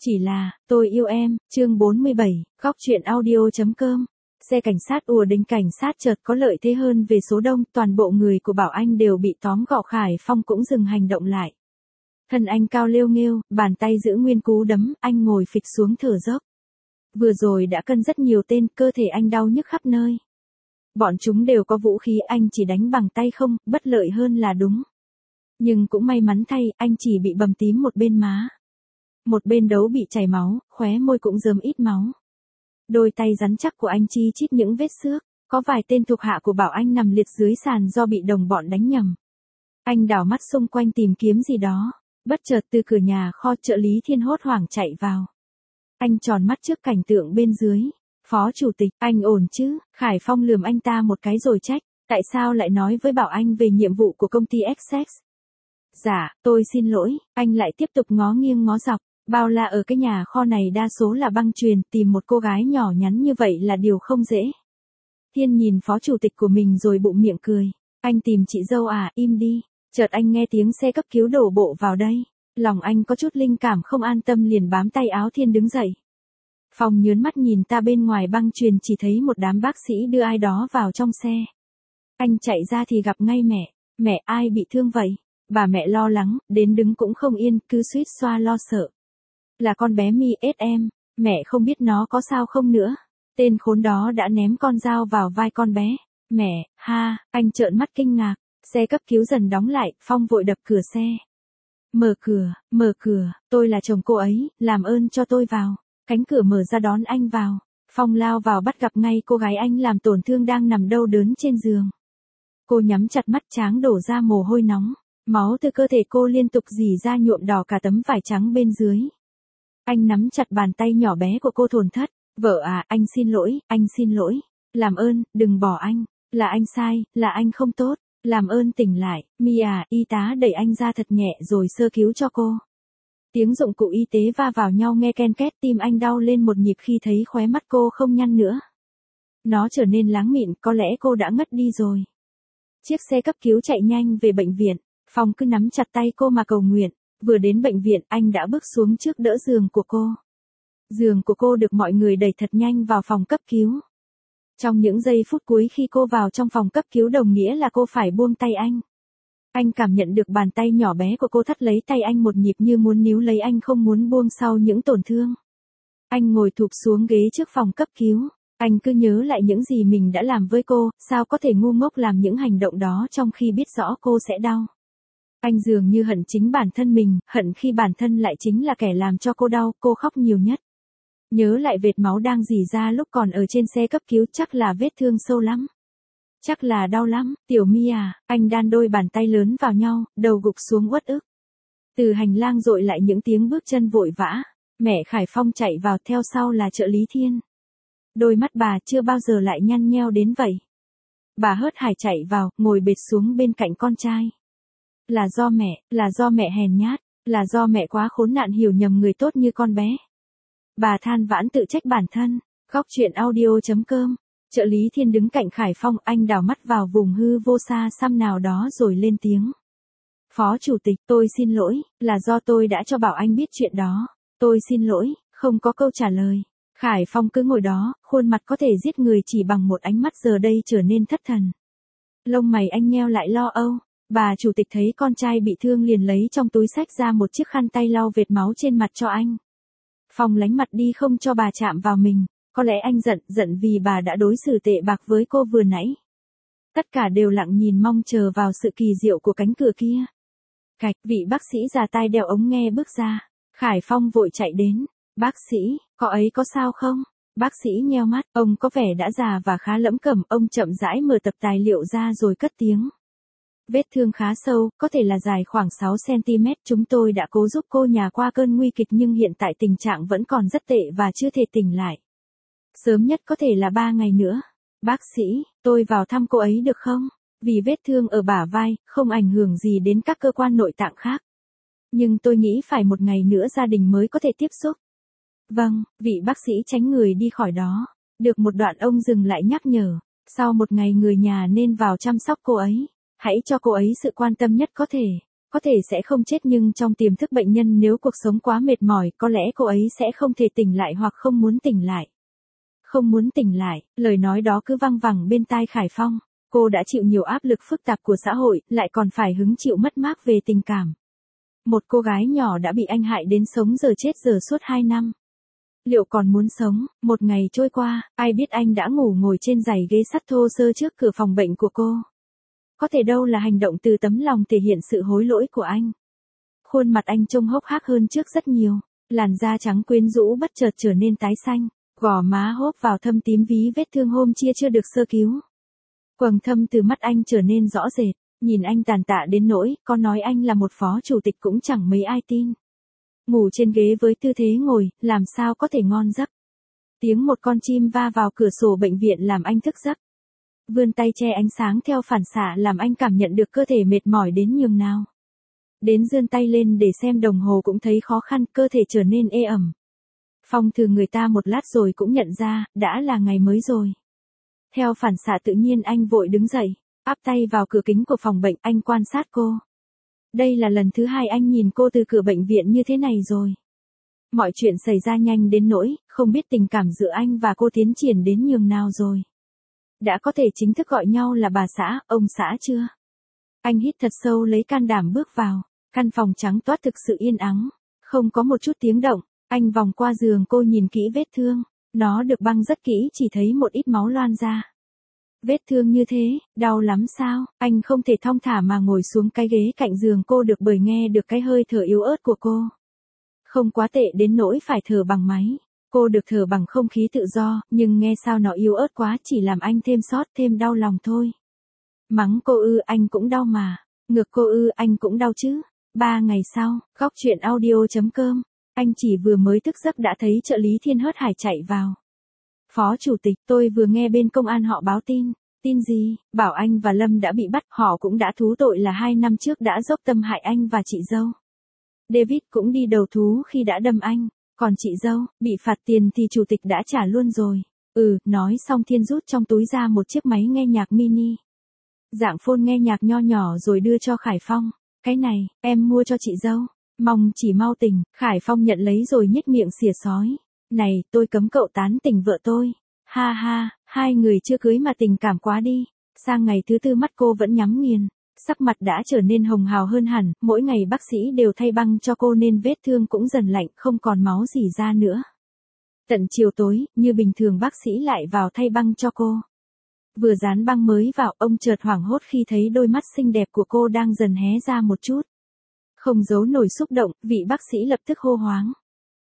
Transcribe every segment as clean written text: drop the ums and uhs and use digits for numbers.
Chỉ là, tôi yêu em, chương 47, góc truyện audio.com. Xe cảnh sát ùa đến, cảnh sát chợt có lợi thế hơn về số đông, toàn bộ người của Bảo Anh đều bị tóm gọn. Khải Phong cũng dừng hành động lại. Thân anh cao lêu nghêu, bàn tay giữ nguyên cú đấm, anh ngồi phịch xuống thở dốc. Vừa rồi đã cân rất nhiều tên, cơ thể anh đau nhức khắp nơi. Bọn chúng đều có vũ khí, anh chỉ đánh bằng tay không, bất lợi hơn là đúng. Nhưng cũng may mắn thay, anh chỉ bị bầm tím một bên má. Một bên đấu bị chảy máu, khóe môi cũng rơm ít máu. Đôi tay rắn chắc của anh chi chít những vết xước, có vài tên thuộc hạ của Bảo Anh nằm liệt dưới sàn do bị đồng bọn đánh nhầm. Anh đảo mắt xung quanh tìm kiếm gì đó, bất chợt từ cửa nhà kho trợ lý Thiên hốt hoảng chạy vào. Anh tròn mắt trước cảnh tượng bên dưới. Phó chủ tịch, anh ổn chứ? Khải Phong lườm anh ta một cái rồi trách, tại sao lại nói với Bảo Anh về nhiệm vụ của công ty Essex? Dạ, tôi xin lỗi, anh lại tiếp tục ngó nghiêng ngó dọc. Bao la ở cái nhà kho này đa số là băng chuyền, tìm một cô gái nhỏ nhắn như vậy là điều không dễ. Thiên nhìn phó chủ tịch của mình rồi bụng miệng cười. Anh tìm chị dâu à, im đi. Chợt anh nghe tiếng xe cấp cứu đổ bộ vào đây. Lòng anh có chút linh cảm không an tâm liền bám tay áo Thiên đứng dậy. Phong nhớn mắt nhìn ta bên ngoài băng chuyền, chỉ thấy một đám bác sĩ đưa ai đó vào trong xe. Anh chạy ra thì gặp ngay mẹ. Mẹ, ai bị thương vậy? Bà mẹ lo lắng, đến đứng cũng không yên, cứ suýt xoa lo sợ. Là con bé Mi SM, mẹ không biết nó có sao không nữa. Tên khốn đó đã ném con dao vào vai con bé. Mẹ, ha, anh trợn mắt kinh ngạc. Xe cấp cứu dần đóng lại, Phong vội đập cửa xe. Mở cửa, tôi là chồng cô ấy, làm ơn cho tôi vào. Cánh cửa mở ra đón anh vào. Phong lao vào bắt gặp ngay cô gái anh làm tổn thương đang nằm đau đớn trên giường. Cô nhắm chặt mắt, tráng đổ ra mồ hôi nóng. Máu từ cơ thể cô liên tục rỉ ra nhuộm đỏ cả tấm vải trắng bên dưới. Anh nắm chặt bàn tay nhỏ bé của cô thổn thất. Vợ à, anh xin lỗi. Làm ơn, đừng bỏ anh. Là anh sai, là anh không tốt. Làm ơn tỉnh lại. Mi à, y tá đẩy anh ra thật nhẹ rồi sơ cứu cho cô. Tiếng dụng cụ y tế va vào nhau nghe ken két, tim anh đau lên một nhịp khi thấy khóe mắt cô không nhăn nữa. Nó trở nên láng mịn, có lẽ cô đã ngất đi rồi. Chiếc xe cấp cứu chạy nhanh về bệnh viện. Phong cứ nắm chặt tay cô mà cầu nguyện. Vừa đến bệnh viện, anh đã bước xuống trước đỡ giường của cô. Giường của cô được mọi người đẩy thật nhanh vào phòng cấp cứu. Trong những giây phút cuối khi cô vào trong phòng cấp cứu đồng nghĩa là cô phải buông tay anh. Anh cảm nhận được bàn tay nhỏ bé của cô thắt lấy tay anh một nhịp như muốn níu lấy anh không muốn buông sau những tổn thương. Anh ngồi thụp xuống ghế trước phòng cấp cứu. Anh cứ nhớ lại những gì mình đã làm với cô, sao có thể ngu ngốc làm những hành động đó trong khi biết rõ cô sẽ đau. Anh dường như hận chính bản thân mình, hận khi bản thân lại chính là kẻ làm cho cô đau, cô khóc nhiều nhất. Nhớ lại vệt máu đang rỉ ra lúc còn ở trên xe cấp cứu, chắc là vết thương sâu lắm. Chắc là đau lắm, Tiểu Mi à, anh đan đôi bàn tay lớn vào nhau, đầu gục xuống uất ức. Từ hành lang dội lại những tiếng bước chân vội vã, mẹ Khải Phong chạy vào, theo sau là trợ lý Thiên. Đôi mắt bà chưa bao giờ lại nhăn nheo đến vậy. Bà hớt hải chạy vào, ngồi bệt xuống bên cạnh con trai. Là do mẹ hèn nhát, là do mẹ quá khốn nạn hiểu nhầm người tốt như con bé. Bà than vãn tự trách bản thân. Góc truyện audio.com. Trợ lý Thiên đứng cạnh Khải Phong, anh đảo mắt vào vùng hư vô xa xăm nào đó rồi lên tiếng. Phó chủ tịch, tôi xin lỗi, là do tôi đã cho Bảo Anh biết chuyện đó. Tôi xin lỗi, không có câu trả lời. Khải Phong cứ ngồi đó, khuôn mặt có thể giết người chỉ bằng một ánh mắt giờ đây trở nên thất thần. Lông mày anh nheo lại lo âu. Bà chủ tịch thấy con trai bị thương liền lấy trong túi xách ra một chiếc khăn tay lau vệt máu trên mặt cho anh. Phong lánh mặt đi không cho bà chạm vào mình. Có lẽ anh giận vì bà đã đối xử tệ bạc với cô vừa nãy. Tất cả đều lặng nhìn mong chờ vào sự kỳ diệu của cánh cửa kia. Cạch, vị bác sĩ già tai đeo ống nghe bước ra. Khải Phong vội chạy đến. Bác sĩ, có ấy có sao không? Bác sĩ nheo mắt, ông có vẻ đã già và khá lẫm cẩm, ông chậm rãi mở tập tài liệu ra rồi cất tiếng. Vết thương khá sâu, có thể là dài khoảng 6 cm, chúng tôi đã cố giúp cô nhà qua cơn nguy kịch nhưng hiện tại tình trạng vẫn còn rất tệ và chưa thể tỉnh lại. Sớm nhất có thể là 3 ngày nữa. Bác sĩ, tôi vào thăm cô ấy được không? Vì vết thương ở bả vai, không ảnh hưởng gì đến các cơ quan nội tạng khác. Nhưng tôi nghĩ phải một ngày nữa gia đình mới có thể tiếp xúc. Vâng, vị bác sĩ tránh người đi khỏi đó. Được một đoạn ông dừng lại nhắc nhở. Sau một ngày người nhà nên vào chăm sóc cô ấy. Hãy cho cô ấy sự quan tâm nhất có thể. Có thể sẽ không chết nhưng trong tiềm thức bệnh nhân nếu cuộc sống quá mệt mỏi có lẽ cô ấy sẽ không thể tỉnh lại hoặc không muốn tỉnh lại. Không muốn tỉnh lại, lời nói đó cứ văng vẳng bên tai Khải Phong. Cô đã chịu nhiều áp lực phức tạp của xã hội, lại còn phải hứng chịu mất mát về tình cảm. Một cô gái nhỏ đã bị anh hại đến sống giờ chết giờ suốt 2 năm. Liệu còn muốn sống? Một ngày trôi qua, ai biết anh đã ngủ ngồi trên giày ghế sắt thô sơ trước cửa phòng bệnh của cô. Có thể đâu là hành động từ tấm lòng thể hiện sự hối lỗi của anh. Khuôn mặt anh trông hốc hác hơn trước rất nhiều, làn da trắng quyến rũ bất chợt trở nên tái xanh, gò má hốp vào thâm tím ví vết thương hôm chia chưa được sơ cứu. Quầng thâm từ mắt anh trở nên rõ rệt, nhìn anh tàn tạ đến nỗi, có nói anh là một phó chủ tịch cũng chẳng mấy ai tin. Ngủ trên ghế với tư thế ngồi, làm sao có thể ngon giấc. Tiếng một con chim va vào cửa sổ bệnh viện làm anh thức giấc. Vươn tay che ánh sáng theo phản xạ làm anh cảm nhận được cơ thể mệt mỏi đến nhường nào. Đến giương tay lên để xem đồng hồ cũng thấy khó khăn, cơ thể trở nên ê ẩm. Phong thử người ta một lát rồi cũng nhận ra, đã là ngày mới rồi. Theo phản xạ tự nhiên anh vội đứng dậy, áp tay vào cửa kính của phòng bệnh, anh quan sát cô. Đây là lần thứ 2 anh nhìn cô từ cửa bệnh viện như thế này rồi. Mọi chuyện xảy ra nhanh đến nỗi, không biết tình cảm giữa anh và cô tiến triển đến nhường nào rồi. Đã có thể chính thức gọi nhau là bà xã, ông xã chưa? Anh hít thật sâu lấy can đảm bước vào, căn phòng trắng toát thực sự yên ắng, không có một chút tiếng động, anh vòng qua giường cô nhìn kỹ vết thương, nó được băng rất kỹ chỉ thấy một ít máu loan ra. Vết thương như thế, đau lắm sao? Anh không thể thong thả mà ngồi xuống cái ghế cạnh giường cô được bởi nghe được cái hơi thở yếu ớt của cô. Không quá tệ đến nỗi phải thở bằng máy. Cô được thở bằng không khí tự do, nhưng nghe sao nó yếu ớt quá chỉ làm anh thêm xót thêm đau lòng thôi. Mắng cô ư, anh cũng đau mà. Ngược cô ư, anh cũng đau chứ. 3 ngày sau, góc chuyện audio.com. Anh chỉ vừa mới thức giấc đã thấy trợ lý Thiên Hớt Hải chạy vào. Phó chủ tịch, tôi vừa nghe bên công an họ báo tin. Tin gì? Bảo anh và Lâm đã bị bắt, họ cũng đã thú tội là 2 năm trước đã dốc tâm hại anh và chị dâu. David cũng đi đầu thú khi đã đâm anh, còn chị dâu, bị phạt tiền thì chủ tịch đã trả luôn rồi. Nói xong Thiên rút trong túi ra một chiếc máy nghe nhạc mini. Dạng phone nghe nhạc nho nhỏ rồi đưa cho Khải Phong. Cái này, em mua cho chị dâu. Mong chỉ mau tỉnh. Khải Phong nhận lấy rồi nhếch miệng xỉa sói. Này, tôi cấm cậu tán tỉnh vợ tôi. Ha ha, 2 người chưa cưới mà tình cảm quá đi. Sang ngày thứ 4 mắt cô vẫn nhắm nghiền. Sắc mặt đã trở nên hồng hào hơn hẳn, mỗi ngày bác sĩ đều thay băng cho cô nên vết thương cũng dần lạnh, không còn máu gì ra nữa. Tận chiều tối, như bình thường bác sĩ lại vào thay băng cho cô. Vừa dán băng mới vào, ông chợt hoảng hốt khi thấy đôi mắt xinh đẹp của cô đang dần hé ra một chút. Không giấu nổi xúc động, vị bác sĩ lập tức hô hoáng.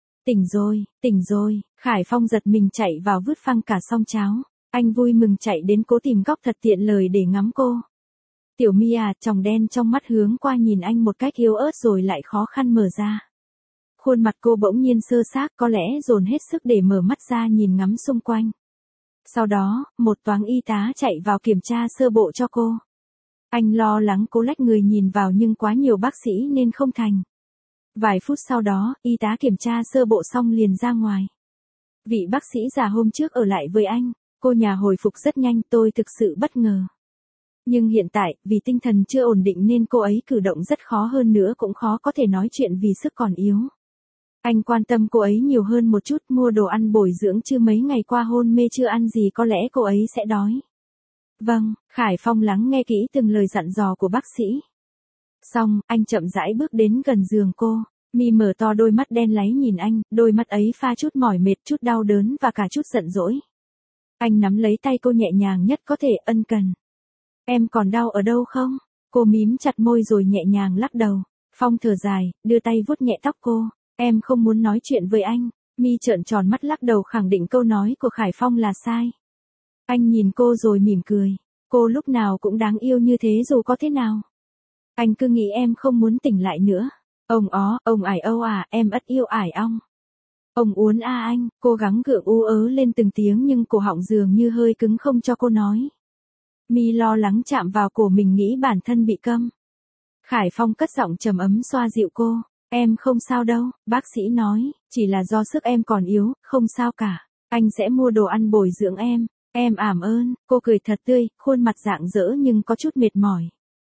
Tỉnh rồi, Khải Phong giật mình chạy vào vứt phăng cả xong cháo. Anh vui mừng chạy đến cố tìm góc thật tiện lời để ngắm cô. Tiểu My à, tròng đen trong mắt hướng qua nhìn anh một cách yếu ớt rồi lại khó khăn mở ra. Khuôn mặt cô bỗng nhiên sơ xác, có lẽ dồn hết sức để mở mắt ra nhìn ngắm xung quanh. Sau đó, một toán y tá chạy vào kiểm tra sơ bộ cho cô. Anh lo lắng cô lách người nhìn vào nhưng quá nhiều bác sĩ nên không thành. Vài phút sau đó, y tá kiểm tra sơ bộ xong liền ra ngoài. Vị bác sĩ già hôm trước ở lại với anh, cô nhà hồi phục rất nhanh, tôi thực sự bất ngờ. Nhưng hiện tại, vì tinh thần chưa ổn định nên cô ấy cử động rất khó, hơn nữa cũng khó có thể nói chuyện vì sức còn yếu. Anh quan tâm cô ấy nhiều hơn một chút, mua đồ ăn bồi dưỡng chứ mấy ngày qua hôn mê chưa ăn gì, có lẽ cô ấy sẽ đói. Vâng, Khải Phong lắng nghe kỹ từng lời dặn dò của bác sĩ. Xong, anh chậm rãi bước đến gần giường cô. Mi mở to đôi mắt đen láy nhìn anh, đôi mắt ấy pha chút mỏi mệt, chút đau đớn và cả chút giận dỗi. Anh nắm lấy tay cô nhẹ nhàng nhất có thể, ân cần. Em còn đau ở đâu không? Cô mím chặt môi rồi nhẹ nhàng lắc đầu. Phong thở dài, đưa tay vuốt nhẹ tóc cô. Em không muốn nói chuyện với anh. Mi trợn tròn mắt lắc đầu khẳng định câu nói của Khải Phong là sai. Anh nhìn cô rồi mỉm cười. Cô lúc nào cũng đáng yêu như thế dù có thế nào. Anh cứ nghĩ em không muốn tỉnh lại nữa. Ông ải âu à, em ất yêu ải ong. Ông uốn a anh, cố gắng gượng u ớ lên từng tiếng nhưng cổ họng dường như hơi cứng không cho cô nói. Mi lo lắng chạm vào cổ mình nghĩ bản thân bị câm. Khải Phong cất giọng trầm ấm xoa dịu cô. Em không sao đâu, bác sĩ nói, chỉ là do sức em còn yếu, không sao cả. Anh sẽ mua đồ ăn bồi dưỡng em ảm ơn. Cô cười thật tươi, khuôn mặt rạng rỡ nhưng có chút mệt mỏi.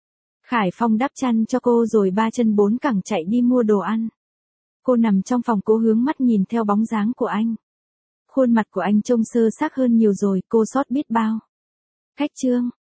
Khải Phong đắp chăn cho cô rồi ba chân bốn cẳng chạy đi mua đồ ăn. Cô nằm trong phòng cố hướng mắt nhìn theo bóng dáng của anh. Khuôn mặt của anh trông sơ xác hơn nhiều rồi, cô xót biết bao. Khách Trương,